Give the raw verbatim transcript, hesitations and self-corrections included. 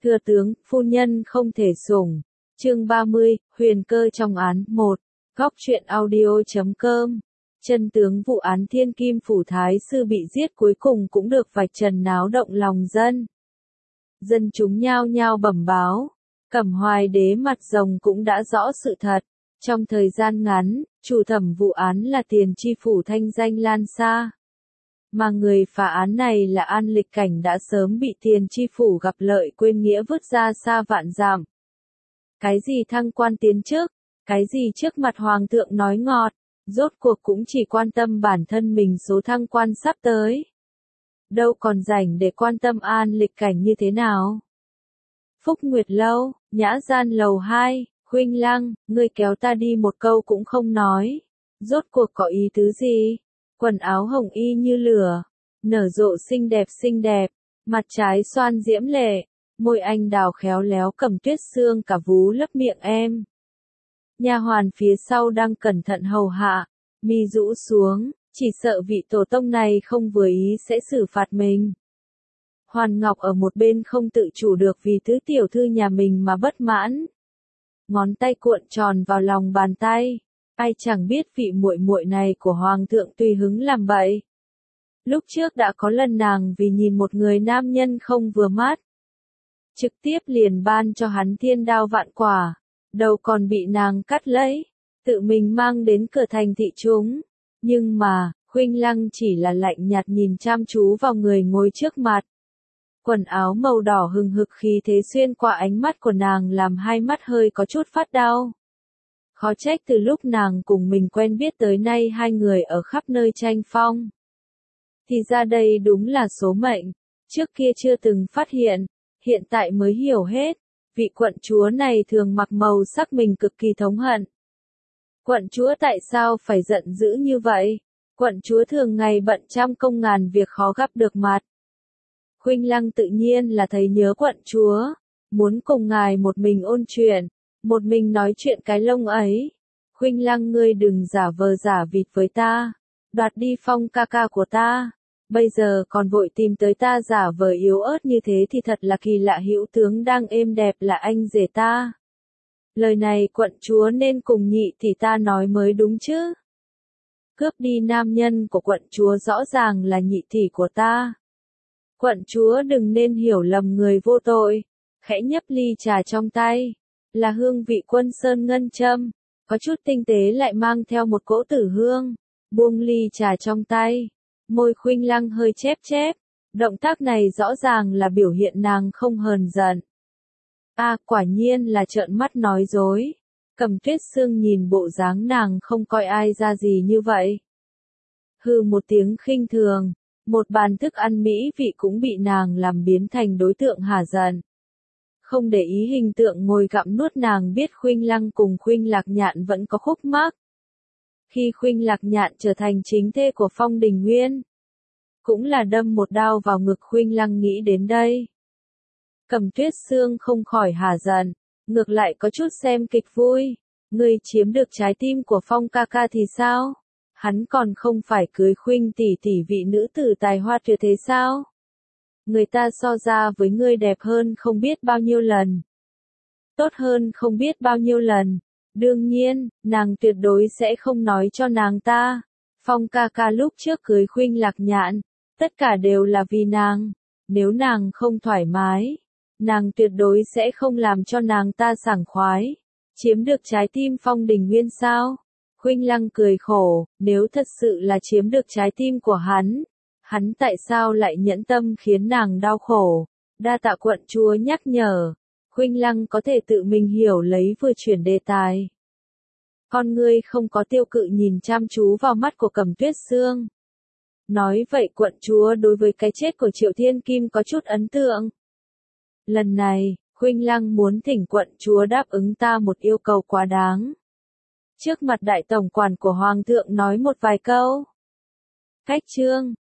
Thừa tướng, phu nhân không thể sủng. Chương ba mươi, huyền cơ trong án. một. Góc truyện audio chấm com. Chân tướng vụ án Thiên Kim Phủ Thái Sư bị giết cuối cùng cũng được vạch trần, náo động lòng dân. Dân chúng nhao nhao bẩm báo. Cẩm Hoài Đế mặt rồng cũng đã rõ sự thật. Trong thời gian ngắn, chủ thẩm vụ án là Tiền Tri Phủ thanh danh lan xa. Mà người phá án này là An Lịch Cảnh đã sớm bị Tiền Tri Phủ gặp lợi quên nghĩa vứt ra xa vạn dặm. Cái gì thăng quan tiến chức, cái gì trước mặt hoàng thượng nói ngọt, rốt cuộc cũng chỉ quan tâm bản thân mình số thăng quan sắp tới. Đâu còn rảnh để quan tâm An Lịch Cảnh như thế nào. Phúc Nguyệt Lâu, Nhã Gian lầu hai, Khuynh Lăng, ngươi kéo ta đi một câu cũng không nói. Rốt cuộc có ý tứ gì? Quần áo hồng y như lửa, nở rộ xinh đẹp xinh đẹp, mặt trái xoan diễm lệ, môi anh đào khéo léo Cẩm Tuyết Sương cả vú lấp miệng em. Nha hoàn phía sau đang cẩn thận hầu hạ, mi rũ xuống, chỉ sợ vị tổ tông này không vừa ý sẽ xử phạt mình. Hoàn Ngọc ở một bên không tự chủ được vì tứ tiểu thư nhà mình mà bất mãn. Ngón tay cuộn tròn vào lòng bàn tay. Ai chẳng biết vị muội muội này của hoàng thượng tùy hứng làm bậy. Lúc trước đã có lần nàng vì nhìn một người nam nhân không vừa mắt, trực tiếp liền ban cho hắn thiên đao vạn quả, đầu còn bị nàng cắt lấy, tự mình mang đến cửa thành thị chúng. Nhưng mà, Khuynh Lăng chỉ là lạnh nhạt nhìn chăm chú vào người ngồi trước mặt. Quần áo màu đỏ hừng hực khí thế xuyên qua ánh mắt của nàng làm hai mắt hơi có chút phát đau. Khó trách từ lúc nàng cùng mình quen biết tới nay hai người ở khắp nơi tranh phong. Thì ra đây đúng là số mệnh, trước kia chưa từng phát hiện, hiện tại mới hiểu hết, vị quận chúa này thường mặc màu sắc mình cực kỳ thống hận. Quận chúa tại sao phải giận dữ như vậy? Quận chúa thường ngày bận trăm công ngàn việc khó gặp được mặt. Khuynh Lăng tự nhiên là thấy nhớ quận chúa, muốn cùng ngài một mình ôn chuyện. Một mình nói chuyện cái lông ấy. Khuynh Lăng ngươi đừng giả vờ giả vịt với ta. Đoạt đi Phong ca ca của ta. Bây giờ còn vội tìm tới ta giả vờ yếu ớt như thế thì thật là kỳ lạ, hữu tướng đang êm đẹp là anh rể ta. Lời này quận chúa nên cùng nhị thì ta nói mới đúng chứ. Cướp đi nam nhân của quận chúa rõ ràng là nhị tỷ của ta. Quận chúa đừng nên hiểu lầm người vô tội. Khẽ nhấp ly trà trong tay. Là hương vị Quân Sơn ngân châm, có chút tinh tế lại mang theo một cỗ tử hương. Buông ly trà trong tay, môi Khuynh Lăng hơi chép chép, động tác này rõ ràng là biểu hiện nàng không hờn giận. A, à, quả nhiên là trợn mắt nói dối. Cẩm Tuyết Sương nhìn bộ dáng nàng không coi ai ra gì như vậy. Hừ một tiếng khinh thường, một bàn thức ăn mỹ vị cũng bị nàng làm biến thành đối tượng hả giận. Không để ý hình tượng ngồi gặm nuốt, nàng biết Khuynh Lăng cùng Khuynh Lạc Nhạn vẫn có khúc mắc. Khi Khuynh Lạc Nhạn trở thành chính thê của Phong Đình Nguyên, cũng là đâm một đao vào ngực Khuynh Lăng nghĩ đến đây. Cẩm Tuyết Sương không khỏi hả giận, ngược lại có chút xem kịch vui. Ngươi chiếm được trái tim của Phong ca ca thì sao? Hắn còn không phải cưới Khuynh tỷ tỷ vị nữ tử tài hoa tuyệt thế sao? Người ta so ra với ngươi đẹp hơn không biết bao nhiêu lần. Tốt hơn không biết bao nhiêu lần. Đương nhiên, nàng tuyệt đối sẽ không nói cho nàng ta. Phong ca ca lúc trước cưới Khuynh Lạc Nhạn, tất cả đều là vì nàng. Nếu nàng không thoải mái, nàng tuyệt đối sẽ không làm cho nàng ta sảng khoái. Chiếm được trái tim Phong Đình Nguyên sao? Khuynh Lăng cười khổ, nếu thật sự là chiếm được trái tim của hắn, hắn tại sao lại nhẫn tâm khiến nàng đau khổ? Đa tạ quận chúa nhắc nhở. Khuynh Lăng có thể tự mình hiểu lấy vừa chuyển đề tài. Con ngươi không có tiêu cự nhìn chăm chú vào mắt của Cẩm Tuyết Sương. Nói vậy quận chúa đối với cái chết của Triệu Thiên Kim có chút ấn tượng. Lần này, Khuynh Lăng muốn thỉnh quận chúa đáp ứng ta một yêu cầu quá đáng. Trước mặt đại tổng quản của hoàng thượng nói một vài câu. Cách chương